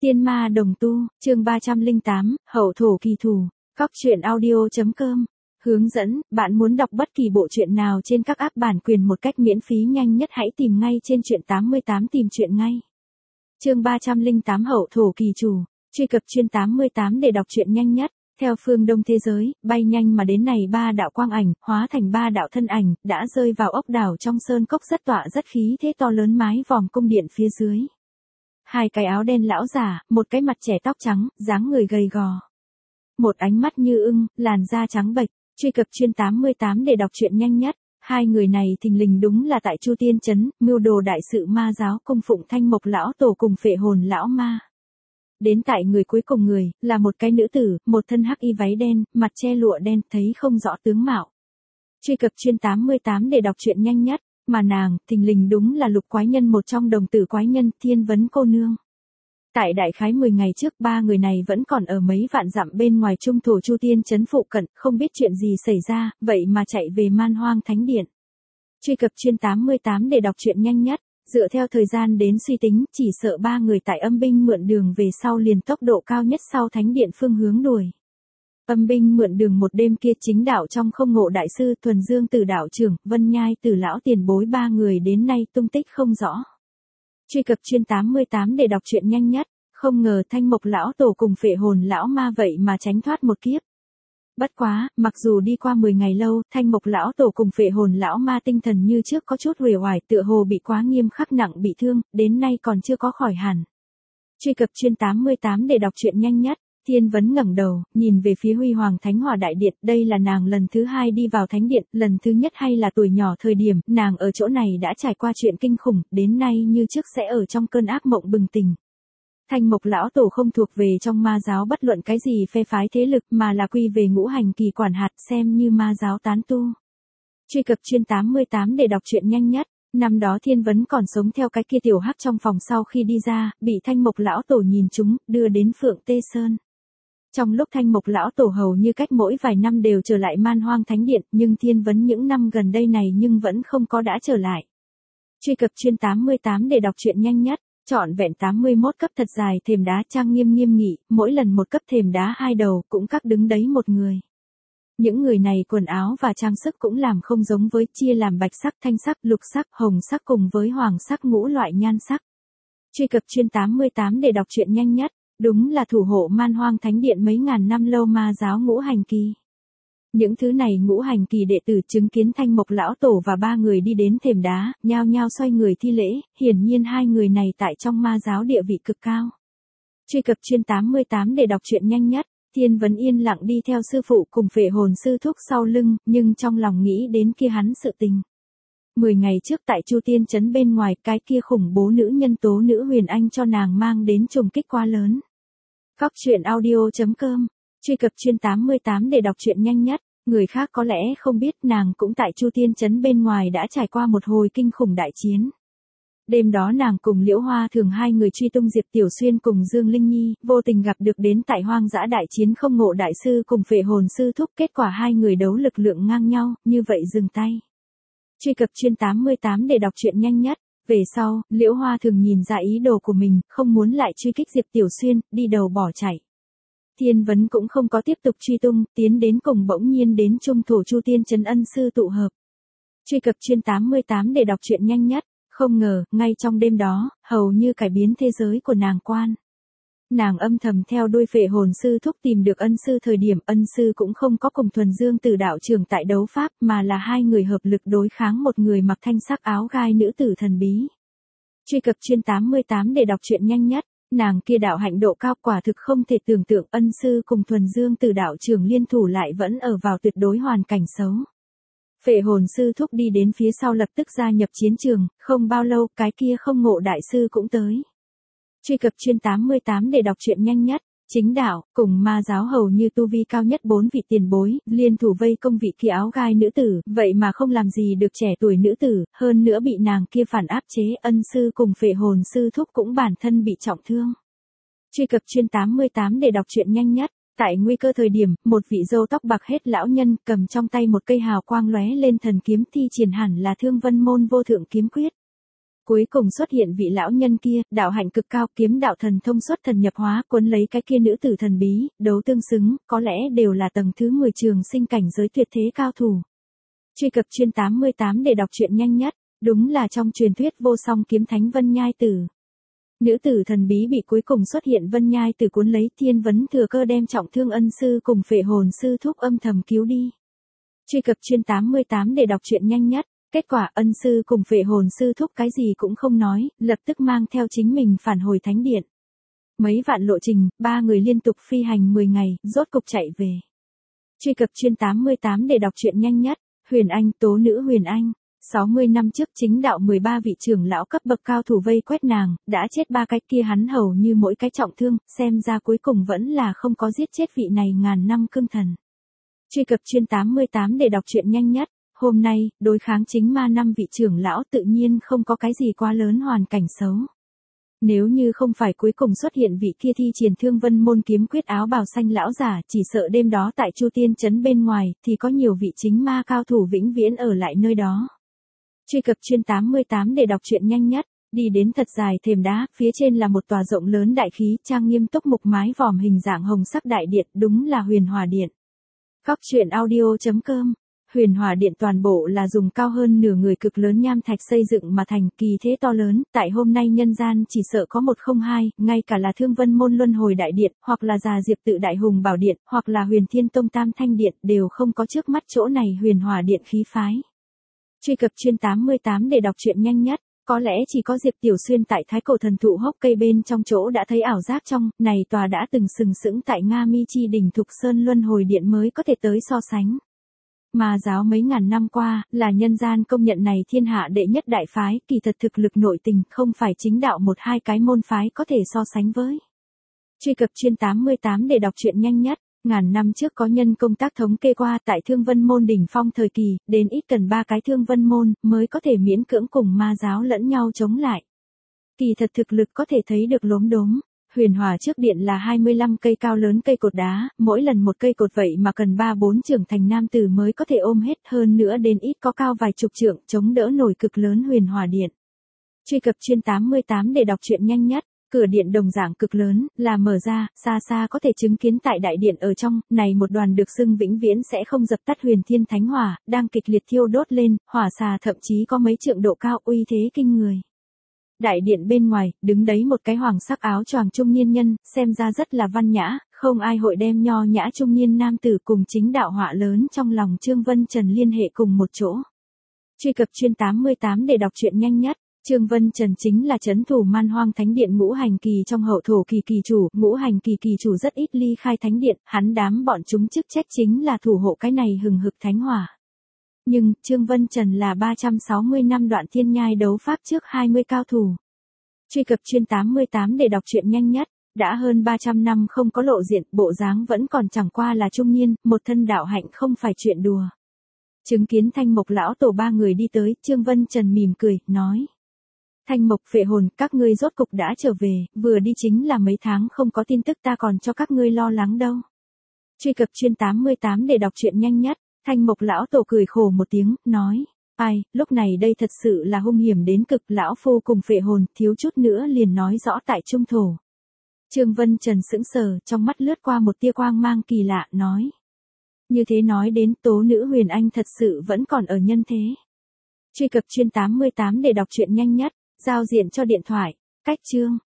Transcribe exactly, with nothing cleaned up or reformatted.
Tiên ma đồng tu, chương ba trăm lẻ tám, hậu thổ kỳ thủ, cóc truyện audio.com. Hướng dẫn, bạn muốn đọc bất kỳ bộ truyện nào trên các app bản quyền một cách miễn phí nhanh nhất hãy tìm ngay trên truyện tám mươi tám tìm truyện ngay. Chương ba trăm lẻ tám hậu thổ kỳ chủ, truy cập truyện tám mươi tám để đọc truyện nhanh nhất. Theo phương đông thế giới, bay nhanh mà đến này ba đạo quang ảnh, hóa thành ba đạo thân ảnh, đã rơi vào ốc đảo trong sơn cốc rất tọa rất khí thế to lớn mái vòm cung điện phía dưới. Hai cái áo đen lão giả, một cái mặt trẻ tóc trắng, dáng người gầy gò. Một ánh mắt như ưng, làn da trắng bệch, truy cập truyện tám mươi tám để đọc truyện nhanh nhất. Hai người này thình lình đúng là tại Chu Tiên Trấn, mưu đồ đại sự ma giáo cung phụng Thanh Mộc lão tổ cùng Phệ Hồn lão ma. Đến tại người cuối cùng người, là một cái nữ tử, một thân hắc y váy đen, mặt che lụa đen, thấy không rõ tướng mạo. Truy cập truyện tám mươi tám để đọc truyện nhanh nhất, mà nàng, thình lình đúng là Lục Quái Nhân, một trong đồng tử quái nhân, Thiên Vấn cô nương. Tại đại khái mười ngày trước, ba người này vẫn còn ở mấy vạn dặm bên ngoài trung thổ Chu Tiên Trấn phụ cận, không biết chuyện gì xảy ra, vậy mà chạy về Man Hoang Thánh Điện. Truy cập truyện tám mươi tám để đọc truyện nhanh nhất. Dựa theo thời gian đến suy tính, chỉ sợ ba người tại âm binh mượn đường về sau liền tốc độ cao nhất sau thánh điện phương hướng đuổi. Âm binh mượn đường một đêm kia chính đạo trong không ngộ đại sư Thuần Dương Tử đạo trưởng, Vân Nhai Tử lão tiền bối ba người đến nay tung tích không rõ. Truy cập truyện tám mươi tám để đọc truyện nhanh nhất, không ngờ Thanh Mộc lão tổ cùng Phệ Hồn lão ma vậy mà tránh thoát một kiếp. Bất quá, mặc dù đi qua mười ngày lâu, Thanh Mộc lão tổ cùng Phệ Hồn lão ma tinh thần như trước có chút uể oải, tựa hồ bị quá nghiêm khắc nặng bị thương, đến nay còn chưa có khỏi hẳn. Truy cập truyện tám mươi tám để đọc truyện nhanh nhất. Thiên Vấn ngẩng đầu, nhìn về phía Huy Hoàng Thánh Hỏa Đại Điện, đây là nàng lần thứ hai đi vào thánh điện, lần thứ nhất hay là tuổi nhỏ thời điểm, nàng ở chỗ này đã trải qua chuyện kinh khủng, đến nay như trước sẽ ở trong cơn ác mộng bừng tỉnh. Thanh Mộc lão tổ không thuộc về trong ma giáo bất luận cái gì phe phái thế lực mà là quy về ngũ hành kỳ quản hạt, xem như ma giáo tán tu. Truy cập truyện tám mươi tám để đọc truyện nhanh nhất. Năm đó Thiên Vấn còn sống theo cái kia tiểu hắc trong phòng, sau khi đi ra, bị Thanh Mộc lão tổ nhìn trúng, đưa đến Phượng Tê Sơn. Trong lúc Thanh Mộc lão tổ hầu như cách mỗi vài năm đều trở lại Man Hoang Thánh Điện, nhưng Thiên Vấn những năm gần đây này nhưng vẫn không có đã trở lại. Truy cập truyện tám mươi tám để đọc truyện nhanh nhất. Trọn vẹn tám mươi mốt cấp thật dài thềm đá trang nghiêm nghiêm nghị, mỗi lần một cấp thềm đá hai đầu cũng các đứng đấy một người. Những người này quần áo và trang sức cũng làm không giống với, chia làm bạch sắc, thanh sắc, lục sắc, hồng sắc cùng với hoàng sắc ngũ loại nhan sắc. Truy cập truyện tám mươi tám để đọc truyện nhanh nhất. Đúng là thủ hộ Man Hoang Thánh Điện mấy ngàn năm lâu ma giáo ngũ hành kỳ. Những thứ này ngũ hành kỳ đệ tử chứng kiến Thanh Mộc lão tổ và ba người đi đến thềm đá, nhao nhao xoay người thi lễ, hiển nhiên hai người này tại trong ma giáo địa vị cực cao. Truy cập truyện tám mươi tám để đọc truyện nhanh nhất. Thiên Vấn yên lặng đi theo sư phụ cùng Phệ Hồn sư thúc sau lưng, nhưng trong lòng nghĩ đến kia hắn sự tình. Mười ngày trước tại Chu Tiên Trấn bên ngoài, cái kia khủng bố nữ nhân Tố Nữ Huyền Anh cho nàng mang đến trùng kích quá lớn. Cóc truyện audio.com. Truy cập truyện tám mươi tám để đọc truyện nhanh nhất. Người khác có lẽ không biết, nàng cũng tại Chu Tiên Trấn bên ngoài đã trải qua một hồi kinh khủng đại chiến. Đêm đó nàng cùng Liễu Hoa Thường hai người truy tung Diệp Tiểu Xuyên cùng Dương Linh Nhi, vô tình gặp được đến tại hoang dã đại chiến không ngộ đại sư cùng Phệ Hồn sư thúc, kết quả hai người đấu lực lượng ngang nhau, như vậy dừng tay. Truy cập truyện tám mươi tám để đọc truyện nhanh nhất. Về sau, Liễu Hoa Thường nhìn ra ý đồ của mình, không muốn lại truy kích Diệp Tiểu Xuyên, đi đầu bỏ chạy. Thiên Vấn cũng không có tiếp tục truy tung, tiến đến cùng bỗng nhiên đến trung thổ Chu Tiên Trấn ân sư tụ hợp. Truy cập truyện tám mươi tám để đọc truyện nhanh nhất. Không ngờ, ngay trong đêm đó, hầu như cải biến thế giới của nàng quan. Nàng âm thầm theo đuôi Phệ Hồn sư thúc tìm được ân sư, thời điểm ân sư cũng không có cùng Thuần Dương Tử đạo trưởng tại đấu pháp, mà là hai người hợp lực đối kháng một người mặc thanh sắc áo gai nữ tử thần bí. Truy cập truyện tám mươi tám để đọc truyện nhanh nhất. Nàng kia đạo hạnh độ cao quả thực không thể tưởng tượng, ân sư cùng Thuần Dương Tử đạo trưởng liên thủ lại vẫn ở vào tuyệt đối hoàn cảnh xấu. Phệ Hồn sư thúc đi đến phía sau lập tức gia nhập chiến trường, không bao lâu cái kia không ngộ đại sư cũng tới. Truy cập truyện tám mươi tám để đọc truyện nhanh nhất. Chính đạo, cùng ma giáo hầu như tu vi cao nhất bốn vị tiền bối, liên thủ vây công vị kia áo gai nữ tử, vậy mà không làm gì được trẻ tuổi nữ tử, hơn nữa bị nàng kia phản áp chế, ân sư cùng Phệ Hồn sư thúc cũng bản thân bị trọng thương. Truy cập truyện tám mươi tám để đọc truyện nhanh nhất. Tại nguy cơ thời điểm, một vị râu tóc bạc hết lão nhân cầm trong tay một cây hào quang lóe lên thần kiếm thi triển hẳn là Thương Vân môn vô thượng kiếm quyết. Cuối cùng xuất hiện vị lão nhân kia, đạo hạnh cực cao, kiếm đạo thần thông xuất thần nhập hóa, cuốn lấy cái kia nữ tử thần bí, đấu tương xứng, có lẽ đều là tầng thứ mười trường sinh cảnh giới tuyệt thế cao thủ. Truy cập chuyên tám mươi tám để đọc truyện nhanh nhất, đúng là trong truyền thuyết vô song kiếm thánh Vân Nhai Tử. Nữ tử thần bí bị cuối cùng xuất hiện Vân Nhai Tử cuốn lấy, Thiên Vấn thừa cơ đem trọng thương ân sư cùng Phệ Hồn sư thúc âm thầm cứu đi. Truy cập chuyên tám mươi tám để đọc truyện nhanh nhất. Kết quả ân sư cùng Phệ Hồn sư thúc cái gì cũng không nói, lập tức mang theo chính mình phản hồi thánh điện. Mấy vạn lộ trình, ba người liên tục phi hành mười ngày, rốt cục chạy về. Truy cập chuyên tám mươi tám để đọc truyện nhanh nhất. Huyền Anh, tố nữ Huyền Anh. sáu mươi năm trước chính đạo mười ba vị trưởng lão cấp bậc cao thủ vây quét nàng, đã chết ba cái kia hắn hầu như mỗi cái trọng thương, xem ra cuối cùng vẫn là không có giết chết vị này ngàn năm cương thần. Truy cập chuyên tám mươi tám để đọc truyện nhanh nhất. Hôm nay, đối kháng chính ma năm vị trưởng lão tự nhiên không có cái gì quá lớn hoàn cảnh xấu. Nếu như không phải cuối cùng xuất hiện vị kia thi triển Thương Vân môn kiếm quyết áo bào xanh lão giả, chỉ sợ đêm đó tại Chu Tiên trấn bên ngoài, thì có nhiều vị chính ma cao thủ vĩnh viễn ở lại nơi đó. Truy cập chuyên tám mươi tám để đọc truyện nhanh nhất. Đi đến thật dài thềm đá, phía trên là một tòa rộng lớn đại khí, trang nghiêm túc mục mái vòm hình dạng hồng sắc đại điện, đúng là Huyền Hỏa Điện. Góc truyện audio chấm com. Huyền Hỏa Điện toàn bộ là dùng cao hơn nửa người cực lớn nham thạch xây dựng mà thành, kỳ thế to lớn, tại hôm nay nhân gian chỉ sợ có một không hai, ngay cả là Thương Vân môn Luân Hồi Đại Điện, hoặc là Già Diệp Tự Đại Hùng Bảo Điện, hoặc là Huyền Thiên Tông Tam Thanh Điện, đều không có trước mắt chỗ này Huyền Hỏa Điện khí phái. Truy cập chuyên tám mươi tám để đọc truyện nhanh nhất. Có lẽ chỉ có Diệp Tiểu Xuyên tại Thái Cổ Thần Thụ hốc cây bên trong chỗ đã thấy ảo giác trong, này tòa đã từng sừng sững tại Nga Mi Chi đỉnh Thục Sơn Luân Hồi Điện mới có thể tới so sánh. Ma giáo mấy ngàn năm qua, là nhân gian công nhận này thiên hạ đệ nhất đại phái, kỳ thật thực lực nội tình, không phải chính đạo một hai cái môn phái có thể so sánh với. Truy cập chuyên tám mươi tám để đọc truyện nhanh nhất. Ngàn năm trước có nhân công tác thống kê qua tại Thương Vân môn đỉnh phong thời kỳ, đến ít cần ba cái Thương Vân môn, mới có thể miễn cưỡng cùng ma giáo lẫn nhau chống lại. Kỳ thật thực lực có thể thấy được lốm đốm. Huyền Hỏa trước điện là hai mươi lăm cây cao lớn cây cột đá, mỗi lần một cây cột vậy mà cần ba bốn trưởng thành nam tử mới có thể ôm hết, hơn nữa đến ít có cao vài chục trượng, chống đỡ nổi cực lớn Huyền Hỏa Điện. Truy cập chuyên tám mươi tám để đọc truyện nhanh nhất. Cửa điện đồng dạng cực lớn, là mở ra, xa xa có thể chứng kiến tại đại điện ở trong, này một đoàn được xưng vĩnh viễn sẽ không dập tắt Huyền Thiên Thánh Hỏa, đang kịch liệt thiêu đốt lên, hỏa xà thậm chí có mấy trượng độ cao, uy thế kinh người. Đại điện bên ngoài, đứng đấy một cái hoàng sắc áo choàng trung niên nhân, xem ra rất là văn nhã, không ai hội đem nho nhã trung niên nam tử cùng chính đạo họa lớn trong lòng Trương Vân Trần liên hệ cùng một chỗ. Truy cập chuyên tám mươi tám để đọc truyện nhanh nhất. Trương Vân Trần chính là trấn thủ Man Hoang Thánh Điện ngũ hành kỳ trong hậu thổ kỳ kỳ chủ, ngũ hành kỳ kỳ chủ rất ít ly khai thánh điện, hắn đám bọn chúng chức trách chính là thủ hộ cái này hừng hực thánh hỏa. Nhưng, Trương Vân Trần là ba trăm sáu mươi năm đoạn thiên nhai đấu pháp trước hai mươi cao thủ. Truy cập chuyên tám mươi tám để đọc truyện nhanh nhất. Đã hơn ba trăm năm không có lộ diện, bộ dáng vẫn còn chẳng qua là trung niên, một thân đạo hạnh không phải chuyện đùa. Chứng kiến Thanh Mộc lão tổ ba người đi tới, Trương Vân Trần mỉm cười, nói. Thanh Mộc, Phệ Hồn, các ngươi rốt cục đã trở về, vừa đi chính là mấy tháng không có tin tức, ta còn cho các ngươi lo lắng đâu. Truy cập chuyên tám mươi tám để đọc truyện nhanh nhất. Thanh Mộc lão tổ cười khổ một tiếng, nói. Ai, lúc này đây thật sự là hung hiểm đến cực, lão phu cùng Phệ Hồn, thiếu chút nữa liền nói rõ tại trung thổ. Trương Vân Trần sững sờ, trong mắt lướt qua một tia quang mang kỳ lạ, nói. Như thế nói đến, tố nữ Huyền Anh thật sự vẫn còn ở nhân thế. Truy cập chuyên tám mươi tám để đọc truyện nhanh nhất. Giao diện cho điện thoại. Cách chương.